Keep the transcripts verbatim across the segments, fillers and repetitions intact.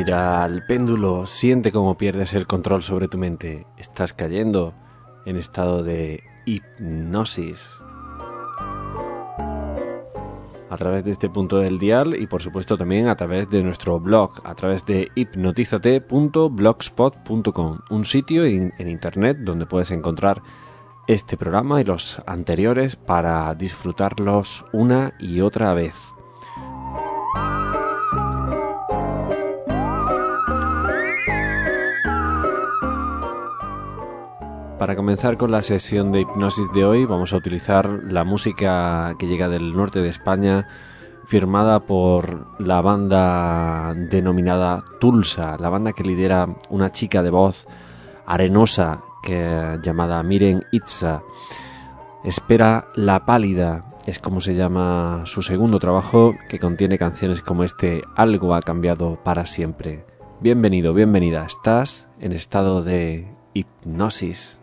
Mira al péndulo, siente cómo pierdes el control sobre tu mente. Estás cayendo en estado de hipnosis. A través de este punto del dial y por supuesto también a través de nuestro blog, a través de hipnotizate punto blogspot punto com, un sitio en, en internet donde puedes encontrar este programa y los anteriores para disfrutarlos una y otra vez. Para comenzar con la sesión de hipnosis de hoy vamos a utilizar la música que llega del norte de España, firmada por la banda denominada Tulsa, la banda que lidera una chica de voz arenosa que, llamada Miren Itza. Espera la pálida es como se llama su segundo trabajo, que contiene canciones como este Algo ha cambiado para siempre. Bienvenido, bienvenida, estás en estado de hipnosis.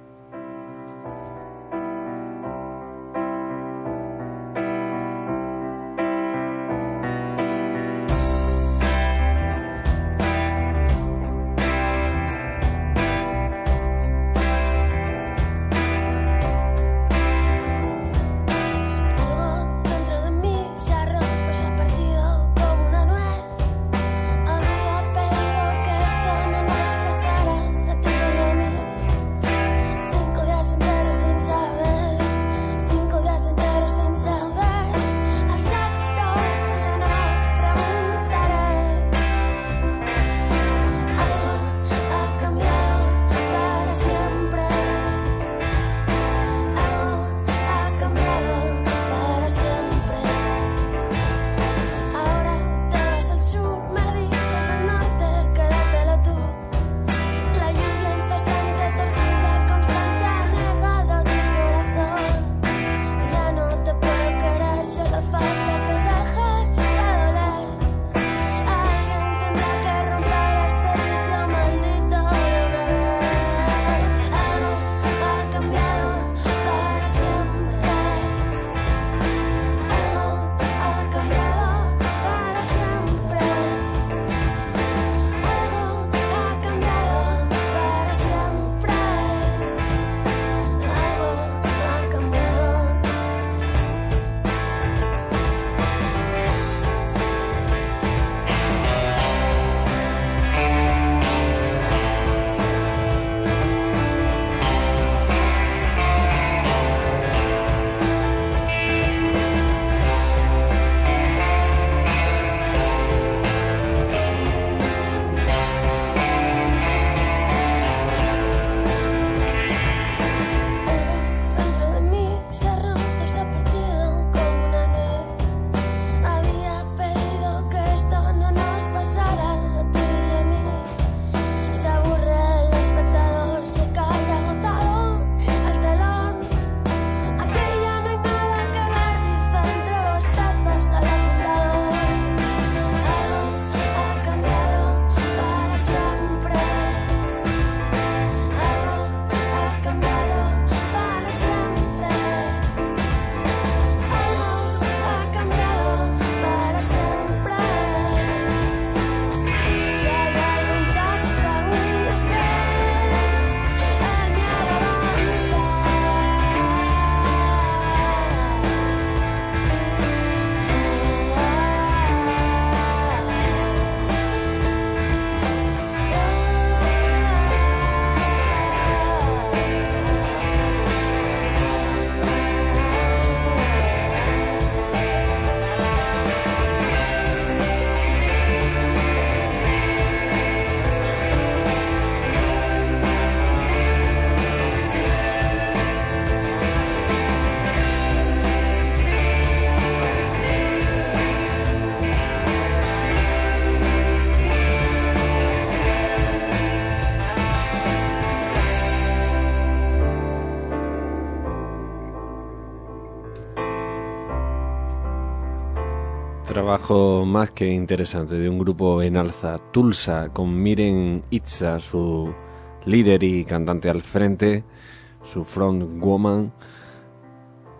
Trabajo más que interesante de un grupo en alza, Tulsa, con Miren Itza, su líder y cantante al frente, su frontwoman. Es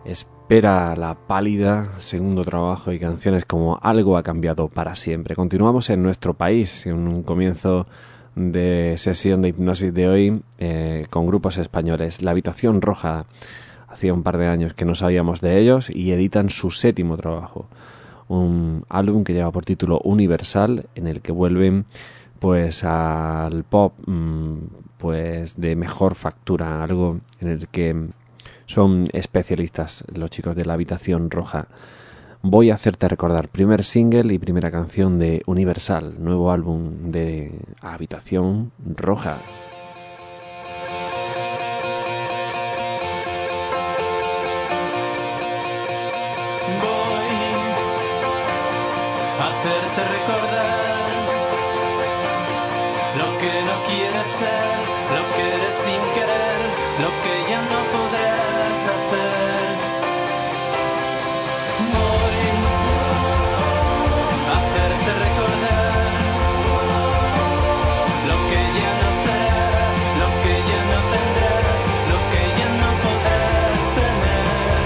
Pera la Pálida, segundo trabajo, y canciones como Algo ha cambiado para siempre. Continuamos en nuestro país, en un comienzo de sesión de hipnosis de hoy, eh, con grupos españoles. La Habitación Roja, hacía un par de años que no sabíamos de ellos, y editan su séptimo trabajo, un álbum que lleva por título Universal, en el que vuelven pues al pop pues de mejor factura, algo en el que son especialistas los chicos de La Habitación Roja. Voy a hacerte recordar, primer single y primera canción de Universal, nuevo álbum de Habitación Roja. Voy a hacerte recordar lo que no quieres ser, lo que eres sin querer, lo que ya no podrás hacer. Voy a hacerte recordar lo que ya no será, lo que ya no tendrás, lo que ya no podrás tener.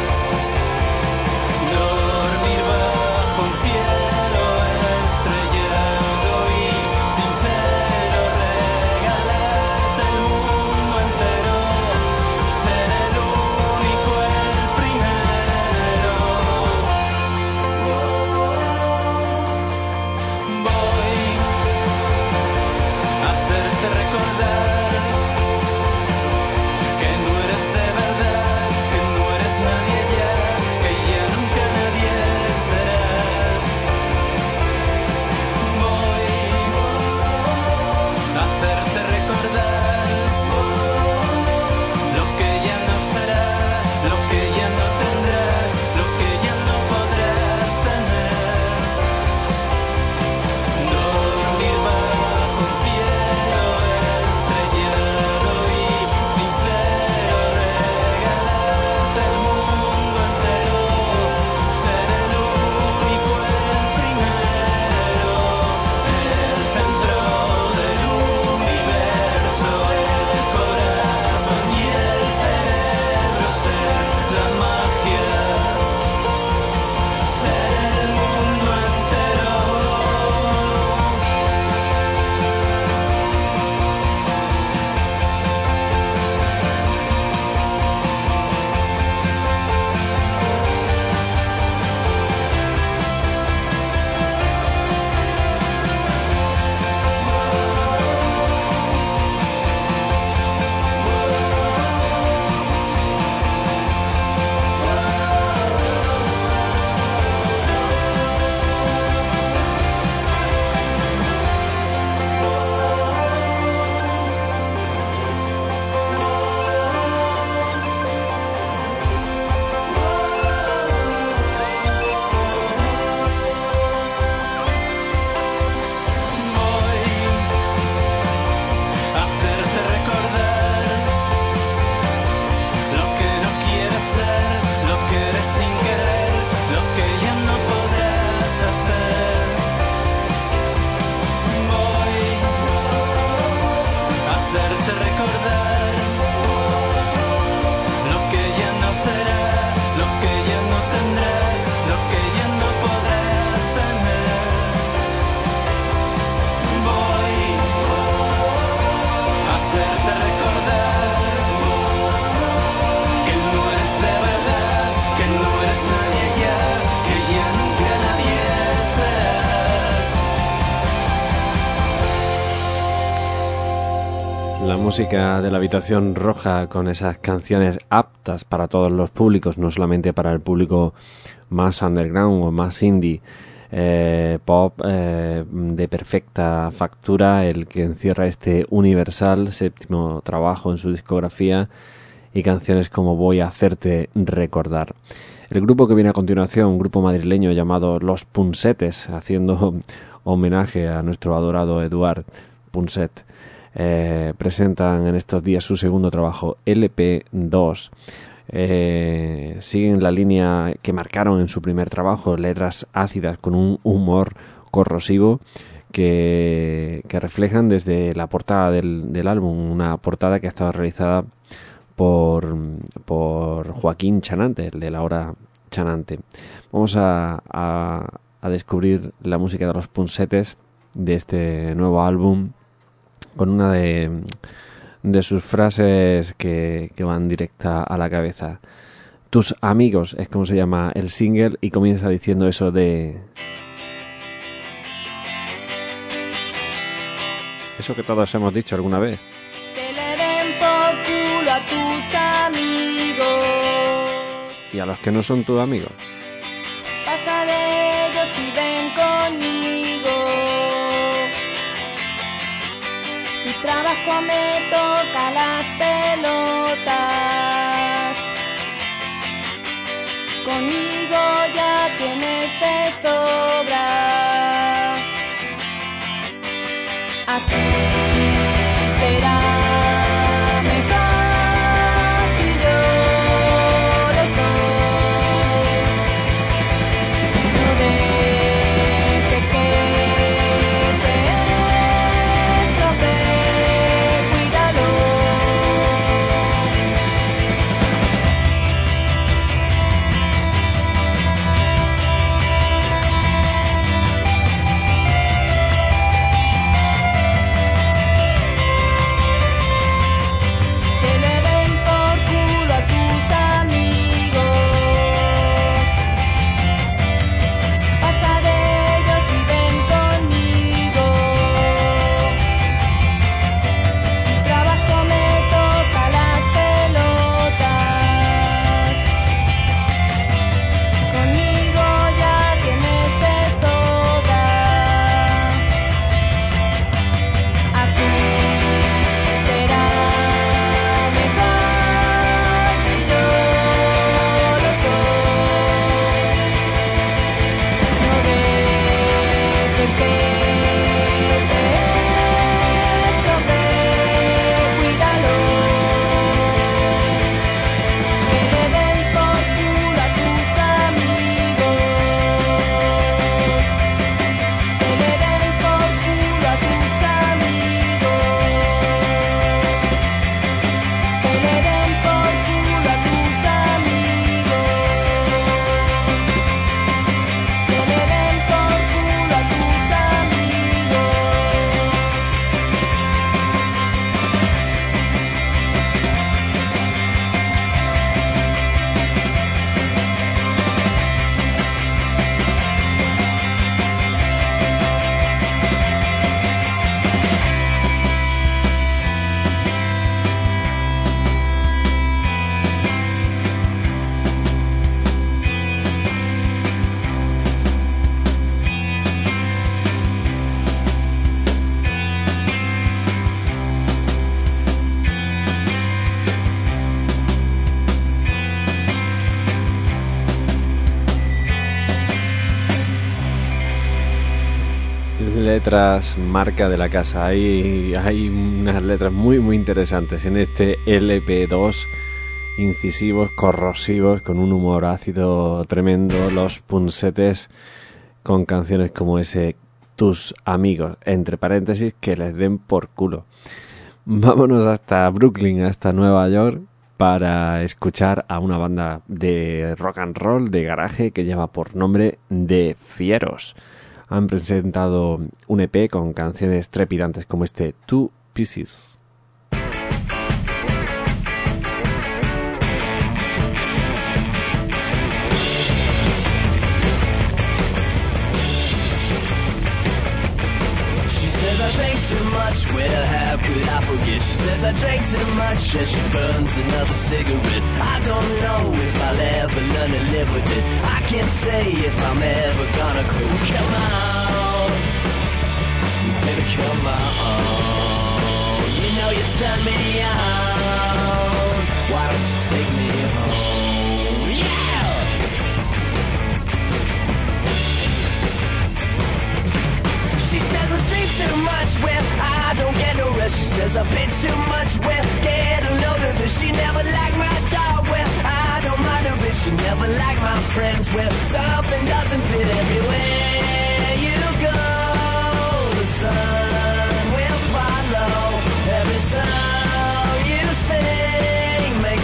Dormir bajo un cielo estrellado y sincero, regalarte el mundo entero, ser el único, el primero. Voy a hacerte recordar que no eres de verdad, que no eres nadie ya, que ya nunca nadie serás. Voy a hacerte recordar lo que ya no será, lo que ya no tendrás, lo que ya no podrás tener. Dormir bajo un cielo estrellado y sincero, regalarte el mundo entero, ser el único, el primero, el centro del universo, el corazón y el cerebro, ser la magia, ser el mundo entero. Voy a hacerte recordar lo que no quieres ser, lo que eres sin querer, lo que ya no podrás hacer. Voy a hacerte recordar lo que ya no será, lo que ya no tendrás, lo que ya no podrás tener. Voy a hacerte recordar que no eres de verdad, que no eres nadie ya, que ya nunca nadie serás. La música de La Habitación Roja, con esas canciones aptas para todos los públicos, no solamente para el público más underground o más indie. Eh, pop eh, de perfecta factura, el que encierra este Universal, séptimo trabajo en su discografía, y canciones como Voy a hacerte recordar. El grupo que viene a continuación, un grupo madrileño llamado Los Punsetes, haciendo homenaje a nuestro adorado Eduard Punset, eh, presentan en estos días su segundo trabajo, L P dos. Eh, siguen la línea que marcaron en su primer trabajo, letras ácidas con un humor corrosivo que, que reflejan desde la portada del, del álbum, una portada que ha estado realizada por, por Joaquín Chanante, el de la hora Chanante. Vamos a, a, a descubrir la música de los Punsetes de este nuevo álbum con una de, de sus frases que, que van directa a la cabeza. Tus amigos es como se llama el single y comienza diciendo eso de... Eso que todos hemos dicho alguna vez. Que le den por culo a tus amigos. Y a los que no son tus amigos. Pasa de ellos y ven conmigo. Tu trabajo me toca las pelotas. Conmigo ya tienes de sobra. Así será mejor tú y yo los dos. No dejes que se estropee, cuídalo. Letras marca de la casa. Hay, hay unas letras muy muy interesantes en este L P dos, incisivos, corrosivos, con un humor ácido tremendo. Los Punsetes con canciones como ese Tus amigos, entre paréntesis, que les den por culo. Vámonos hasta Brooklyn, hasta Nueva York, para escuchar a una banda de rock and roll, de garaje, que lleva por nombre De Fieros. Han presentado un E P con canciones trepidantes como este Two Pieces. Too much, well, how could I forget? She says I drank too much and she burns another cigarette. I don't know if I'll ever learn to live with it. I can't say if I'm ever gonna quit. Come on, baby, come on. You know you turn me on. Why don't you take me home? Yeah! She says I sleep too much, well, I don't get no rest. She says I bitch too much, well, get a load of this. She never liked my dog, well, I don't mind her, bitch. She never liked my friends, well, something doesn't fit everywhere you go. The sun will follow every song you sing. Make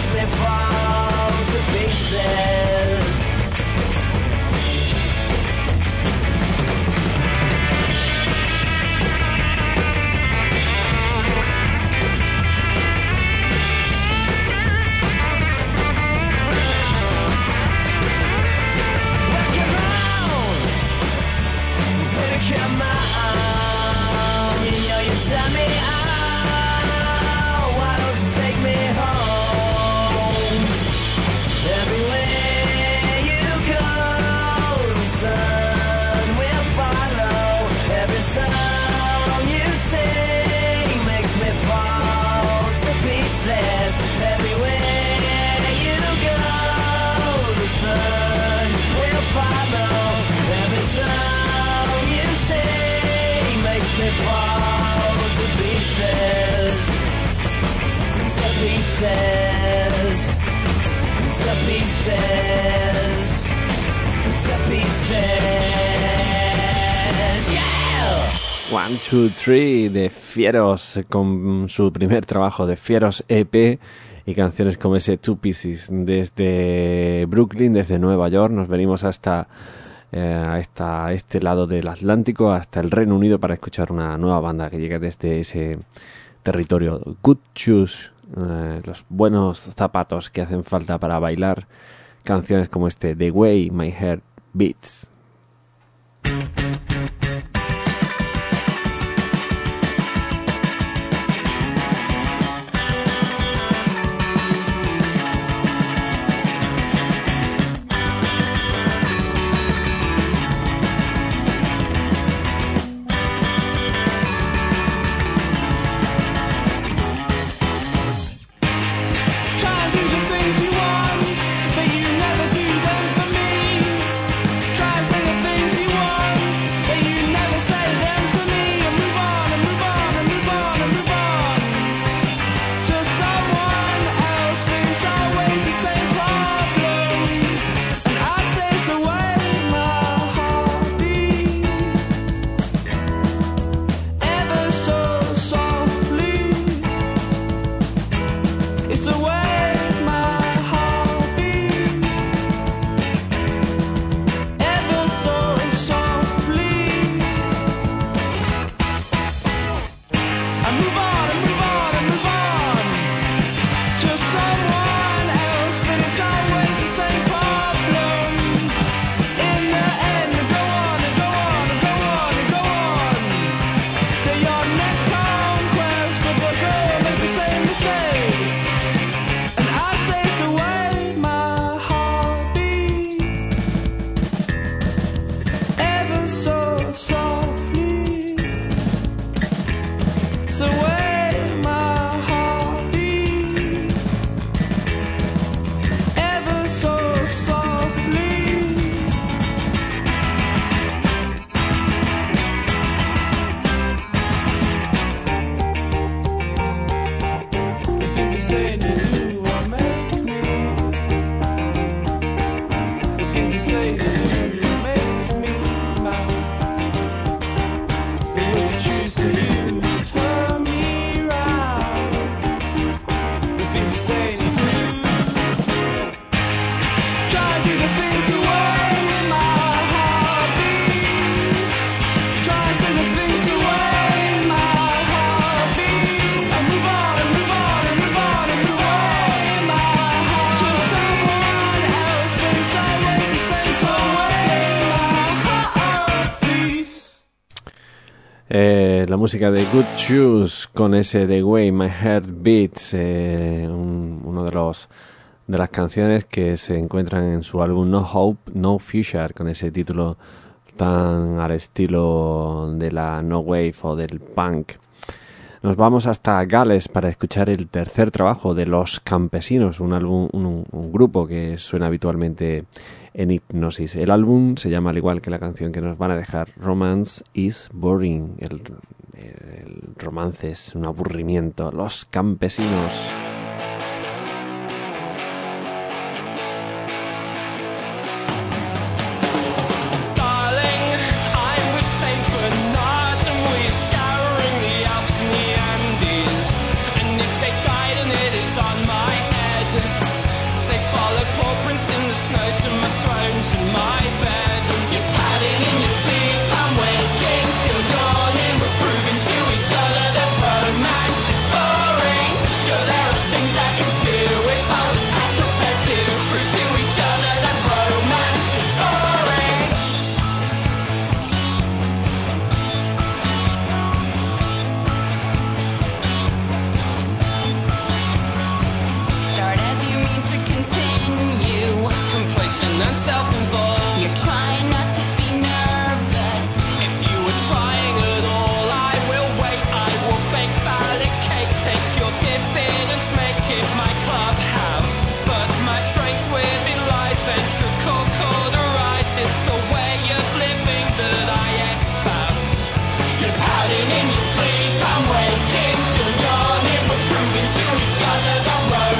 pieces, to pieces, to pieces, yeah! One, two, three de Fieros, con su primer trabajo de Fieros E P y canciones como ese Two Pieces. Desde Brooklyn, desde Nueva York, nos venimos hasta, eh, hasta este lado del Atlántico, hasta el Reino Unido, para escuchar una nueva banda que llega desde ese territorio. Good Shoes, eh, los buenos zapatos que hacen falta para bailar canciones como este, The Way My Heart Beats. Eh, la música de Good Shoes con ese The Way My Heart Beats, eh, un, uno de los de las canciones que se encuentran en su álbum No Hope, No Future, con ese título tan al estilo de la No Wave o del punk. Nos vamos hasta Gales para escuchar el tercer trabajo de Los Campesinos, un álbum, un, un grupo que suena habitualmente en Hipnosis. El álbum se llama, al igual que la canción que nos van a dejar, Romance is Boring. El, el romance es un aburrimiento. Los Campesinos. In your sleep, I'm waking, still yawning, we're proving to each other the road.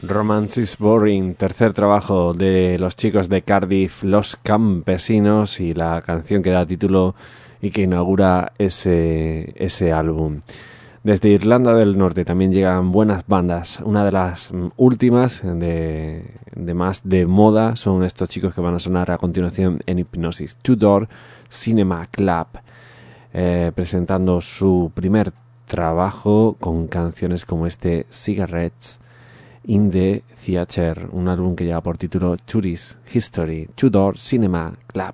Romance is Boring, tercer trabajo de los chicos de Cardiff, Los Campesinos, y la canción que da título y que inaugura ese, ese álbum. Desde Irlanda del Norte también llegan buenas bandas. Una de las últimas de, de más de moda son estos chicos que van a sonar a continuación en Hipnosis, Two Door Cinema Club, eh, presentando su primer trabajo con canciones como este Cigarettes in the Theatre, un álbum que lleva por título Tourist History, Two Door Cinema Club.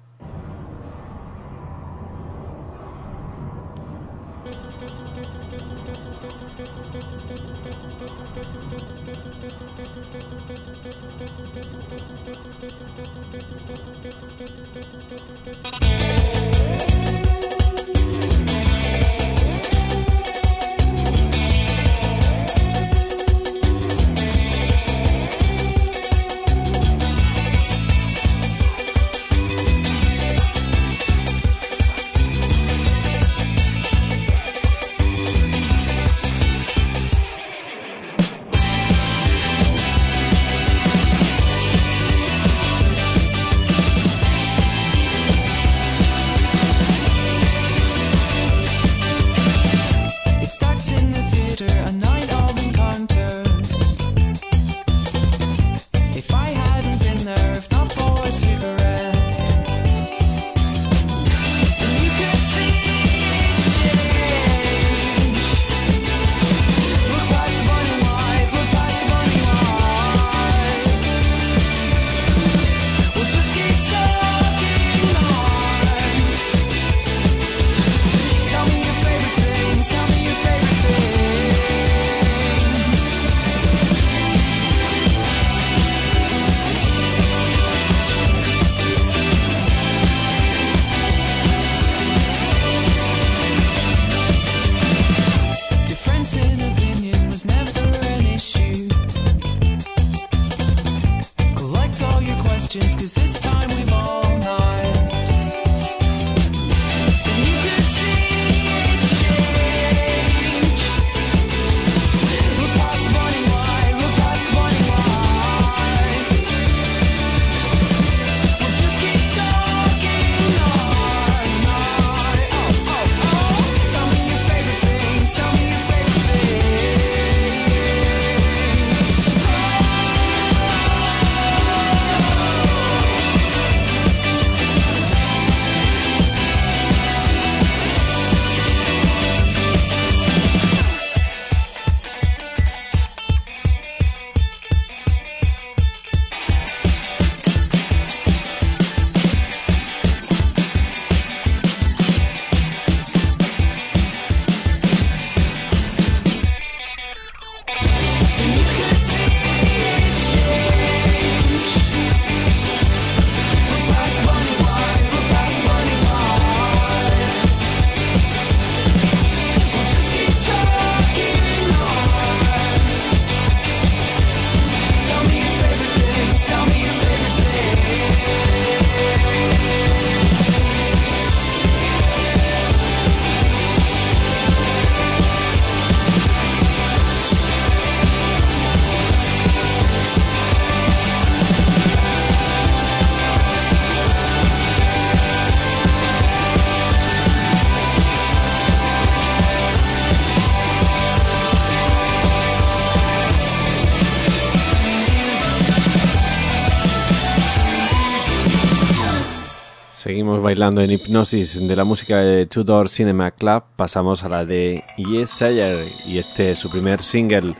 Seguimos bailando en Hipnosis. De la música de Two Door Cinema Club pasamos a la de Yes Sayer, y este es su primer single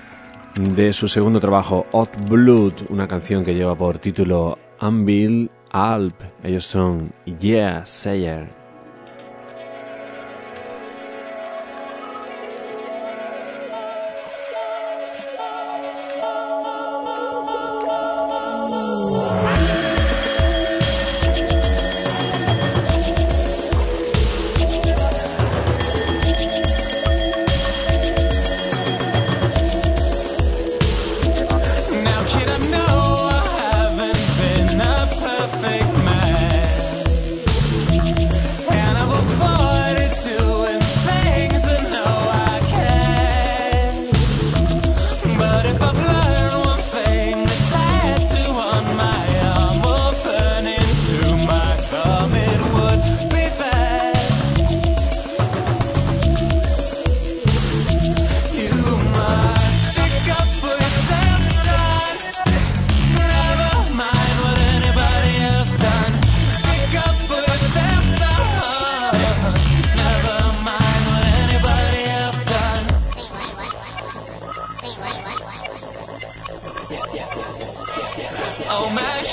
de su segundo trabajo, Hot Blood, una canción que lleva por título Anvil Alp. Ellos son Yeah Sayer.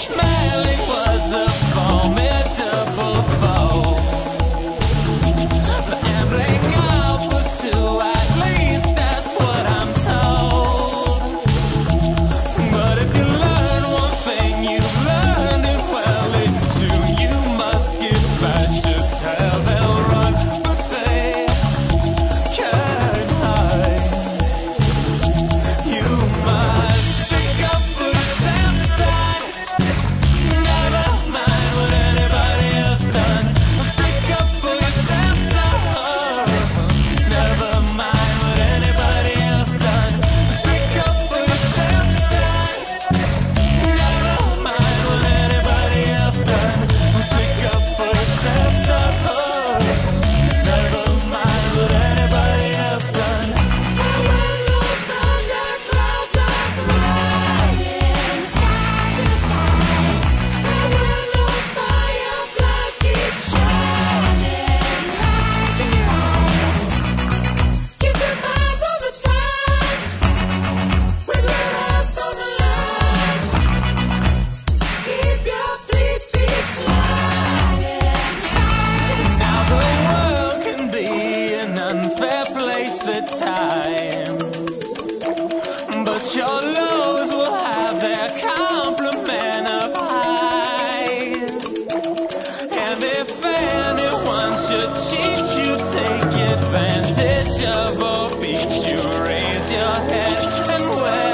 smiling was a formidable foe. The ambling up was two, at least that's what I'm told. But if you learn one thing, you've learned it well. It too, you must get vicious. Hell, they'll run, but they can't hide. You must stick up for the safe side. Never mind what anybody else done. Stick up for the safe side. Never mind what anybody else done. Stick up for the safe side. Never mind what anybody else done. Stick up for the safe side. Never mind what anybody else done. When those thunder clouds are flying, skies in the skies, and when those fireflies keep shining, lies in your eyes, keep your mind on the time, with your ass on the line, keep your fleet feet sliding, side to the side. Now the world can be an unfair place at times, but your lows will have their complement of highs. And if anyone should cheat you, take advantage of or beat you, raise your head and wear